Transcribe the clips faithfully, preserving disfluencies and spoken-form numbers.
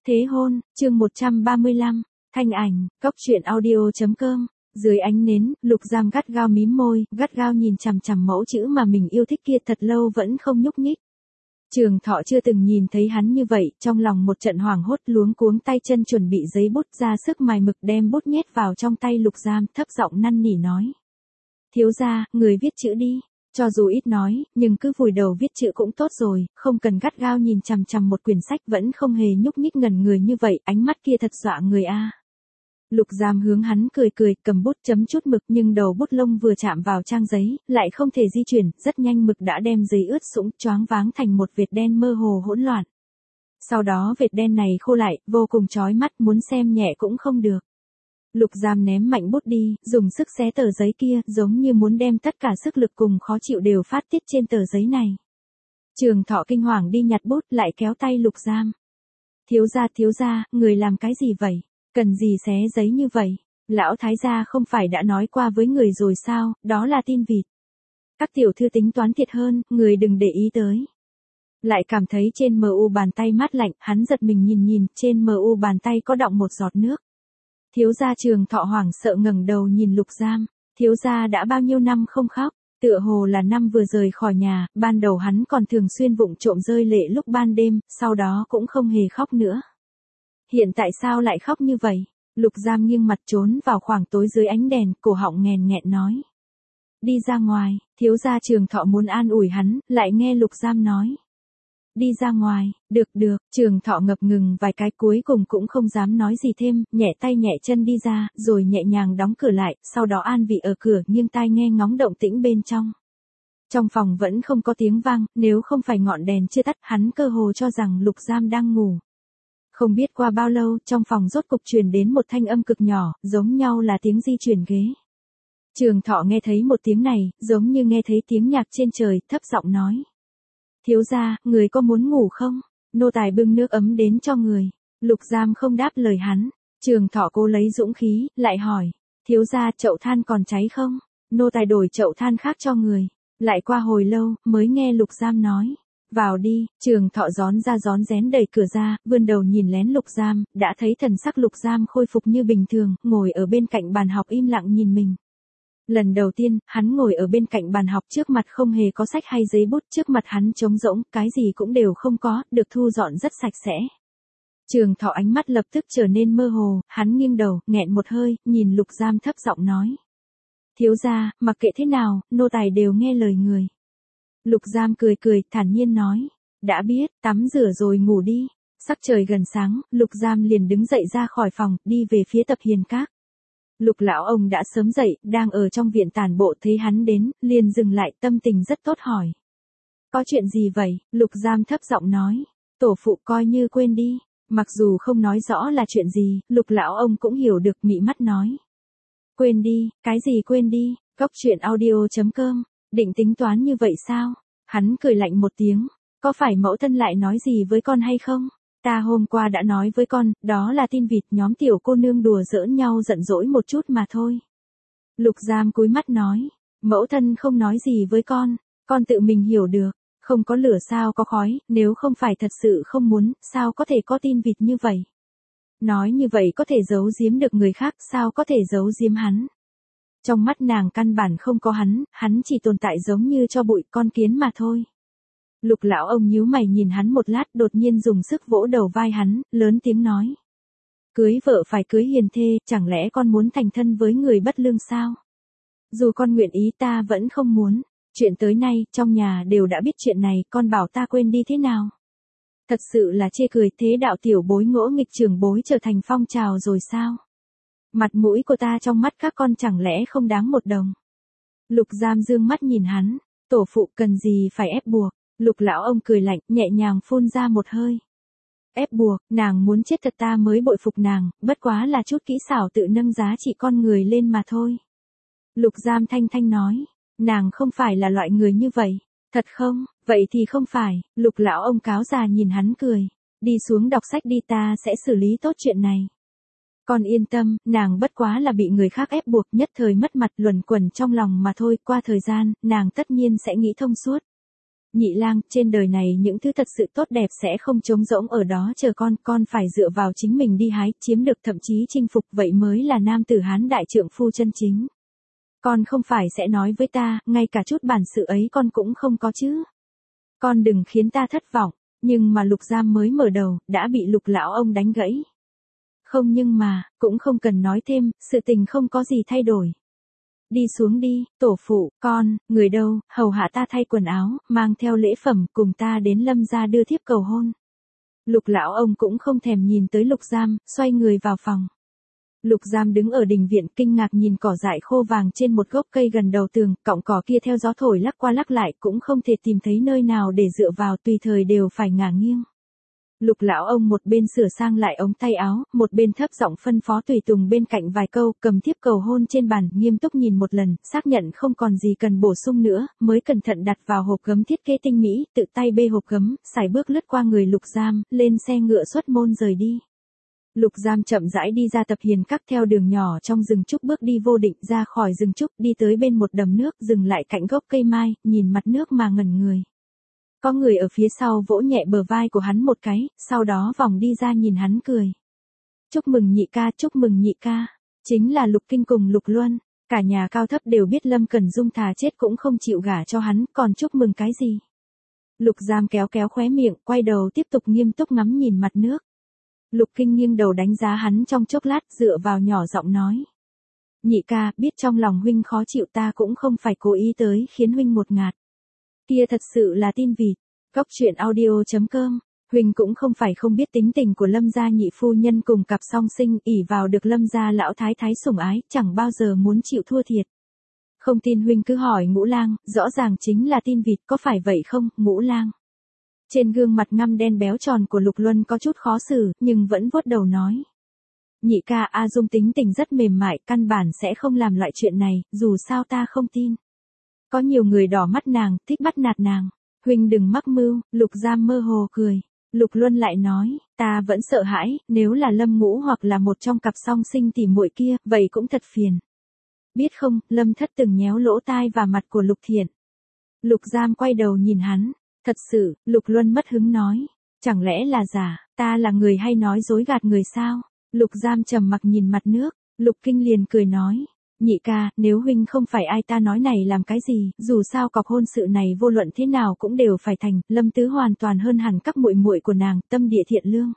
Thế hôn, chương một trăm ba mươi lăm, thanh ảnh, cốc truyện audio chấm com. Dưới ánh nến, Lục Giam gắt gao mím môi, gắt gao nhìn chằm chằm mẫu chữ mà mình yêu thích kia thật lâu vẫn không nhúc nhích. Trường Thọ chưa từng nhìn thấy hắn như vậy, trong lòng một trận hoảng hốt luống cuống tay chân chuẩn bị giấy bút ra sức mài mực đem bút nhét vào trong tay Lục Giam, thấp giọng năn nỉ nói. Thiếu gia, người viết chữ đi. Cho dù ít nói, nhưng cứ vùi đầu viết chữ cũng tốt rồi, không cần gắt gao nhìn chằm chằm một quyển sách vẫn không hề nhúc nhích ngẩn người như vậy, ánh mắt kia thật dọa người a. Lục Giam hướng hắn cười cười, cầm bút chấm chút mực nhưng đầu bút lông vừa chạm vào trang giấy, lại không thể di chuyển, rất nhanh mực đã đem giấy ướt sũng, choáng váng thành một vệt đen mơ hồ hỗn loạn. Sau đó vệt đen này khô lại, vô cùng chói mắt, muốn xem nhẹ cũng không được. Lục Giam ném mạnh bút đi, dùng sức xé tờ giấy kia, giống như muốn đem tất cả sức lực cùng khó chịu đều phát tiết trên tờ giấy này. Trường Thọ kinh hoàng đi nhặt bút, lại kéo tay Lục Giam. Thiếu gia, thiếu gia, người làm cái gì vậy? Cần gì xé giấy như vậy? Lão thái gia không phải đã nói qua với người rồi sao, đó là tin vịt. Các tiểu thư tính toán thiệt hơn, người đừng để ý tới. Lại cảm thấy trên mờ u bàn tay mát lạnh, hắn giật mình nhìn nhìn, trên mờ u bàn tay có đọng một giọt nước. Thiếu gia. Trường Thọ hoảng sợ ngẩng đầu nhìn Lục Giam, thiếu gia đã bao nhiêu năm không khóc, tựa hồ là năm vừa rời khỏi nhà, ban đầu hắn còn thường xuyên vụng trộm rơi lệ lúc ban đêm, sau đó cũng không hề khóc nữa. Hiện tại sao lại khóc như vậy? Lục Giam nghiêng mặt trốn vào khoảng tối dưới ánh đèn, cổ họng nghèn nghẹn nói. Đi ra ngoài, thiếu gia. Trường Thọ muốn an ủi hắn, lại nghe Lục Giam nói. Đi ra ngoài, được được, Trường Thọ ngập ngừng vài cái cuối cùng cũng không dám nói gì thêm, nhẹ tay nhẹ chân đi ra, rồi nhẹ nhàng đóng cửa lại, sau đó an vị ở cửa nghiêng tai nghe ngóng động tĩnh bên trong. Trong phòng vẫn không có tiếng vang, nếu không phải ngọn đèn chưa tắt, hắn cơ hồ cho rằng Lục Giam đang ngủ. Không biết qua bao lâu, trong phòng rốt cục truyền đến một thanh âm cực nhỏ, giống nhau là tiếng di chuyển ghế. Trường Thọ nghe thấy một tiếng này, giống như nghe thấy tiếng nhạc trên trời, thấp giọng nói. Thiếu gia, người có muốn ngủ không? Nô tài bưng nước ấm đến cho người. Lục Giam không đáp lời hắn. Trường Thọ cố lấy dũng khí, lại hỏi. Thiếu gia, chậu than còn cháy không? Nô tài đổi chậu than khác cho người. Lại qua hồi lâu, mới nghe Lục Giam nói. Vào đi. Trường Thọ gión ra gión rén đẩy cửa ra, vươn đầu nhìn lén Lục Giam, đã thấy thần sắc Lục Giam khôi phục như bình thường, ngồi ở bên cạnh bàn học im lặng nhìn mình. Lần đầu tiên, hắn ngồi ở bên cạnh bàn học, trước mặt không hề có sách hay giấy bút, trước mặt hắn trống rỗng, cái gì cũng đều không có, được thu dọn rất sạch sẽ. Trường Thọ ánh mắt lập tức trở nên mơ hồ, hắn nghiêng đầu, nghẹn một hơi, nhìn Lục Giam thấp giọng nói. Thiếu gia, mặc kệ thế nào, nô tài đều nghe lời người. Lục Giam cười cười, thản nhiên nói. Đã biết, tắm rửa rồi ngủ đi. Sắc trời gần sáng, Lục Giam liền đứng dậy ra khỏi phòng, đi về phía Tập Hiền Các. Lục lão ông đã sớm dậy, đang ở trong viện tản bộ, thấy hắn đến, liền dừng lại, tâm tình rất tốt hỏi. Có chuyện gì vậy? Lục Giam thấp giọng nói. Tổ phụ coi như quên đi. Mặc dù không nói rõ là chuyện gì, Lục lão ông cũng hiểu được, mị mắt nói. Quên đi, cái gì quên đi? Cốc truyện audio chấm com. Định tính toán như vậy sao? Hắn cười lạnh một tiếng. Có phải mẫu thân lại nói gì với con hay không? Ta hôm qua đã nói với con, đó là tin vịt, nhóm tiểu cô nương đùa giỡn nhau giận dỗi một chút mà thôi. Lục Giam cúi mắt nói. Mẫu thân không nói gì với con, con tự mình hiểu được. Không có lửa sao có khói, nếu không phải thật sự không muốn, sao có thể có tin vịt như vậy? Nói như vậy có thể giấu giếm được người khác, sao có thể giấu giếm hắn? Trong mắt nàng căn bản không có hắn, hắn chỉ tồn tại giống như cho bụi, con kiến mà thôi. Lục lão ông nhíu mày nhìn hắn một lát, đột nhiên dùng sức vỗ đầu vai hắn, lớn tiếng nói. Cưới vợ phải cưới hiền thê, chẳng lẽ con muốn thành thân với người bất lương sao? Dù con nguyện ý ta vẫn không muốn. Chuyện tới nay, trong nhà đều đã biết chuyện này, con bảo ta quên đi thế nào? Thật sự là chê cười, thế đạo tiểu bối ngỗ nghịch trưởng bối trở thành phong trào rồi sao? Mặt mũi của ta trong mắt các con chẳng lẽ không đáng một đồng? Lục Giam dương mắt nhìn hắn. Tổ phụ cần gì phải ép buộc? Lục lão ông cười lạnh, nhẹ nhàng phun ra một hơi. Ép buộc, nàng muốn chết thật ta mới bội phục nàng, bất quá là chút kỹ xảo tự nâng giá trị con người lên mà thôi. Lục Giam thanh thanh nói. Nàng không phải là loại người như vậy. Thật không? Vậy thì không phải. Lục lão ông cáo già nhìn hắn cười. Đi xuống đọc sách đi, ta sẽ xử lý tốt chuyện này. Con yên tâm, nàng bất quá là bị người khác ép buộc, nhất thời mất mặt luẩn quẩn trong lòng mà thôi, qua thời gian, nàng tất nhiên sẽ nghĩ thông suốt. Nhị lang, trên đời này những thứ thật sự tốt đẹp sẽ không trống rỗng ở đó chờ con, con phải dựa vào chính mình đi hái, chiếm được thậm chí chinh phục, vậy mới là nam tử Hán đại trượng phu chân chính. Con không phải sẽ nói với ta, ngay cả chút bản sự ấy con cũng không có chứ. Con đừng khiến ta thất vọng, nhưng mà Lục Giam mới mở đầu, đã bị Lục lão ông đánh gãy. Không nhưng mà, cũng không cần nói thêm, sự tình không có gì thay đổi. Đi xuống đi, tổ phụ, con, người đâu, hầu hạ ta thay quần áo, mang theo lễ phẩm, cùng ta đến Lâm gia đưa thiếp cầu hôn. Lục lão ông cũng không thèm nhìn tới Lục Giam, xoay người vào phòng. Lục Giam đứng ở đình viện kinh ngạc nhìn cỏ dại khô vàng trên một gốc cây gần đầu tường, cọng cỏ kia theo gió thổi lắc qua lắc lại cũng không thể tìm thấy nơi nào để dựa vào, tùy thời đều phải ngả nghiêng. Lục lão ông một bên sửa sang lại ống tay áo, một bên thấp giọng phân phó tùy tùng bên cạnh vài câu, cầm thiếp cầu hôn trên bàn, nghiêm túc nhìn một lần, xác nhận không còn gì cần bổ sung nữa, mới cẩn thận đặt vào hộp gấm thiết kế tinh mỹ, tự tay bê hộp gấm, sải bước lướt qua người Lục Giam, lên xe ngựa xuất môn rời đi. Lục Giam chậm rãi đi ra tập hiền các theo đường nhỏ trong rừng trúc, bước đi vô định ra khỏi rừng trúc, đi tới bên một đầm nước, dừng lại cạnh gốc cây mai, nhìn mặt nước mà ngẩn người. Có người ở phía sau vỗ nhẹ bờ vai của hắn một cái, sau đó vòng đi ra nhìn hắn cười. Chúc mừng nhị ca, chúc mừng nhị ca. Chính là Lục Kinh cùng Lục Luân, cả nhà cao thấp đều biết Lâm Cẩn Dung thà chết cũng không chịu gả cho hắn, còn chúc mừng cái gì. Lục Giam kéo kéo khóe miệng, quay đầu tiếp tục nghiêm túc ngắm nhìn mặt nước. Lục Kinh nghiêng đầu đánh giá hắn trong chốc lát, dựa vào nhỏ giọng nói. Nhị ca, biết trong lòng huynh khó chịu, ta cũng không phải cố ý tới khiến huynh một ngạt. Kia thật sự là tin vịt. Góc truyện audio chấm com. Huynh cũng không phải không biết tính tình của Lâm gia nhị phu nhân cùng cặp song sinh, ỷ vào được Lâm gia lão thái thái sủng ái, chẳng bao giờ muốn chịu thua thiệt. Không tin huynh cứ hỏi Ngũ Lang, rõ ràng chính là tin vịt, có phải vậy không, Ngũ Lang? Trên gương mặt ngăm đen béo tròn của Lục Luân có chút khó xử, nhưng vẫn vuốt đầu nói. Nhị ca, A Dung tính tình rất mềm mại, căn bản sẽ không làm loại chuyện này, dù sao ta không tin. Có nhiều người đỏ mắt nàng, thích bắt nạt nàng. Huynh đừng mắc mưu, Lục Giam mơ hồ cười. Lục Luân lại nói, ta vẫn sợ hãi, nếu là Lâm Ngũ hoặc là một trong cặp song sinh tỉ muội kia, vậy cũng thật phiền. Biết không, Lâm Thất từng nhéo lỗ tai và mặt của Lục Thiện. Lục Giam quay đầu nhìn hắn. Thật sự, Lục Luân mất hứng nói. Chẳng lẽ là giả, ta là người hay nói dối gạt người sao? Lục Giam trầm mặc nhìn mặt nước. Lục Kinh liền cười nói. Nhị ca, nếu huynh không phải ai ta nói này làm cái gì, dù sao cọc hôn sự này vô luận thế nào cũng đều phải thành, Lâm Tứ hoàn toàn hơn hẳn các muội muội của nàng, tâm địa thiện lương.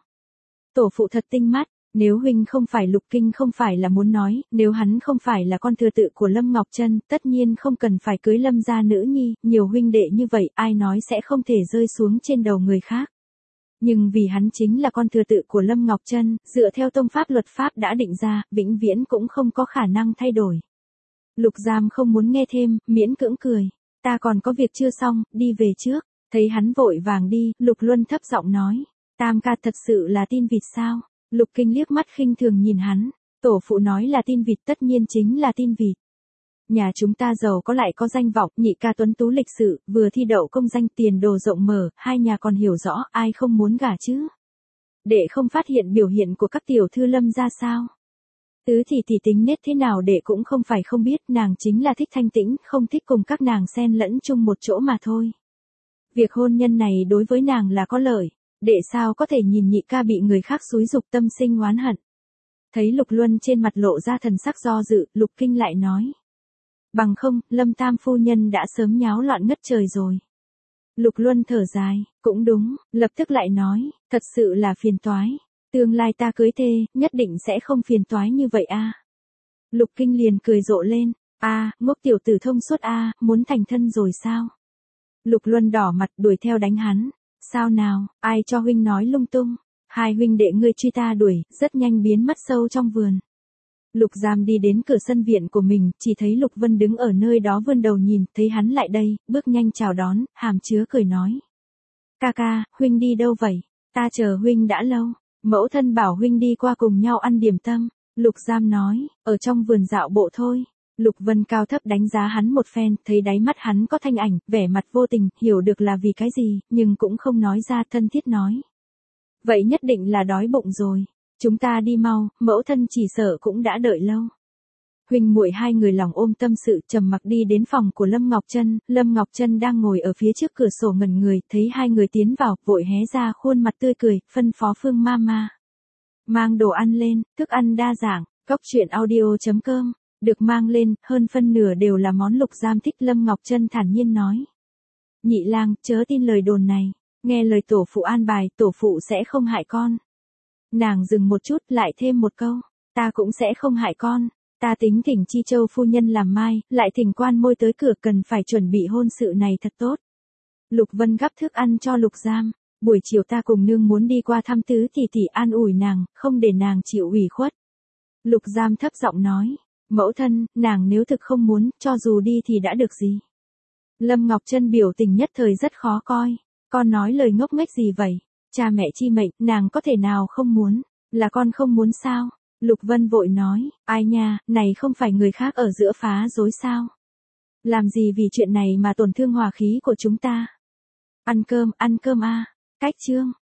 Tổ phụ thật tinh mắt, nếu huynh không phải Lục Kinh không phải là muốn nói, nếu hắn không phải là con thừa tự của Lâm Ngọc Trân, tất nhiên không cần phải cưới Lâm gia nữ nhi, nhiều huynh đệ như vậy, ai nói sẽ không thể rơi xuống trên đầu người khác. Nhưng vì hắn chính là con thừa tự của Lâm Ngọc Trân, dựa theo tông pháp luật pháp đã định ra, vĩnh viễn cũng không có khả năng thay đổi. Lục Giam không muốn nghe thêm, miễn cưỡng cười. Ta còn có việc chưa xong, đi về trước. Thấy hắn vội vàng đi, Lục Luân thấp giọng nói. Tam ca thật sự là tin vịt sao? Lục Kinh liếc mắt khinh thường nhìn hắn. Tổ phụ nói là tin vịt, tất nhiên chính là tin vịt. Nhà chúng ta giàu có lại có danh vọng, nhị ca tuấn tú lịch sự, vừa thi đậu công danh, tiền đồ rộng mở, hai nhà còn hiểu rõ, ai không muốn gả chứ? Để không phát hiện biểu hiện của các tiểu thư Lâm ra sao? Tứ thì tỷ tính nết thế nào để cũng không phải không biết, nàng chính là thích thanh tĩnh, không thích cùng các nàng xen lẫn chung một chỗ mà thôi. Việc hôn nhân này đối với nàng là có lợi, để sao có thể nhìn nhị ca bị người khác xúi dục tâm sinh oán hận. Thấy Lục Luân trên mặt lộ ra thần sắc do dự, Lục Kinh lại nói. Bằng không, Lâm Tam phu nhân đã sớm nháo loạn ngất trời rồi. Lục Luân thở dài, cũng đúng, lập tức lại nói, thật sự là phiền toái. Tương lai ta cưới thê, nhất định sẽ không phiền toái như vậy a. Lục Kinh liền cười rộ lên, a, ngốc tiểu tử thông suốt a, muốn thành thân rồi sao? Lục Luân đỏ mặt đuổi theo đánh hắn, sao nào, ai cho huynh nói lung tung, hai huynh đệ ngươi truy ta đuổi, rất nhanh biến mất sâu trong vườn. Lục Giam đi đến cửa sân viện của mình, chỉ thấy Lục Vân đứng ở nơi đó vươn đầu nhìn, thấy hắn lại đây, bước nhanh chào đón, hàm chứa cười nói. Ca ca, huynh đi đâu vậy? Ta chờ huynh đã lâu. Mẫu thân bảo huynh đi qua cùng nhau ăn điểm tâm. Lục Giam nói, ở trong vườn dạo bộ thôi. Lục Vân cao thấp đánh giá hắn một phen, thấy đáy mắt hắn có thanh ảnh, vẻ mặt vô tình, hiểu được là vì cái gì, nhưng cũng không nói ra, thân thiết nói. Vậy nhất định là đói bụng rồi. Chúng ta đi mau, mẫu thân chỉ sợ cũng đã đợi lâu. Huynh muội hai người lòng ôm tâm sự trầm mặc đi đến phòng của Lâm Ngọc Trân, Lâm Ngọc Trân đang ngồi ở phía trước cửa sổ ngẩn người, thấy hai người tiến vào, vội hé ra khuôn mặt tươi cười, phân phó Phương Mama. Mang đồ ăn lên, thức ăn đa dạng, cốc truyện audio chấm com, được mang lên, hơn phân nửa đều là món Lục Giam thích. Lâm Ngọc Trân thản nhiên nói. Nhị lang, chớ tin lời đồn này, nghe lời tổ phụ an bài, tổ phụ sẽ không hại con. Nàng dừng một chút, lại thêm một câu, ta cũng sẽ không hại con. Ta tính thỉnh Chi Châu phu nhân làm mai, lại thỉnh quan môi tới cửa, cần phải chuẩn bị hôn sự này thật tốt. Lục Vân gắp thức ăn cho Lục Giam, buổi chiều ta cùng nương muốn đi qua thăm tứ tỷ tỷ, an ủi nàng, không để nàng chịu ủy khuất. Lục Giam thấp giọng nói, mẫu thân, nàng nếu thực không muốn, cho dù đi thì đã được gì. Lâm Ngọc Trân biểu tình nhất thời rất khó coi, con nói lời ngốc nghếch gì vậy, cha mẹ chi mệnh, nàng có thể nào không muốn, là con không muốn sao? Lục Vân vội nói, ai nha, này không phải người khác ở giữa phá dối sao? Làm gì vì chuyện này mà tổn thương hòa khí của chúng ta? Ăn cơm, ăn cơm a. Cách chương.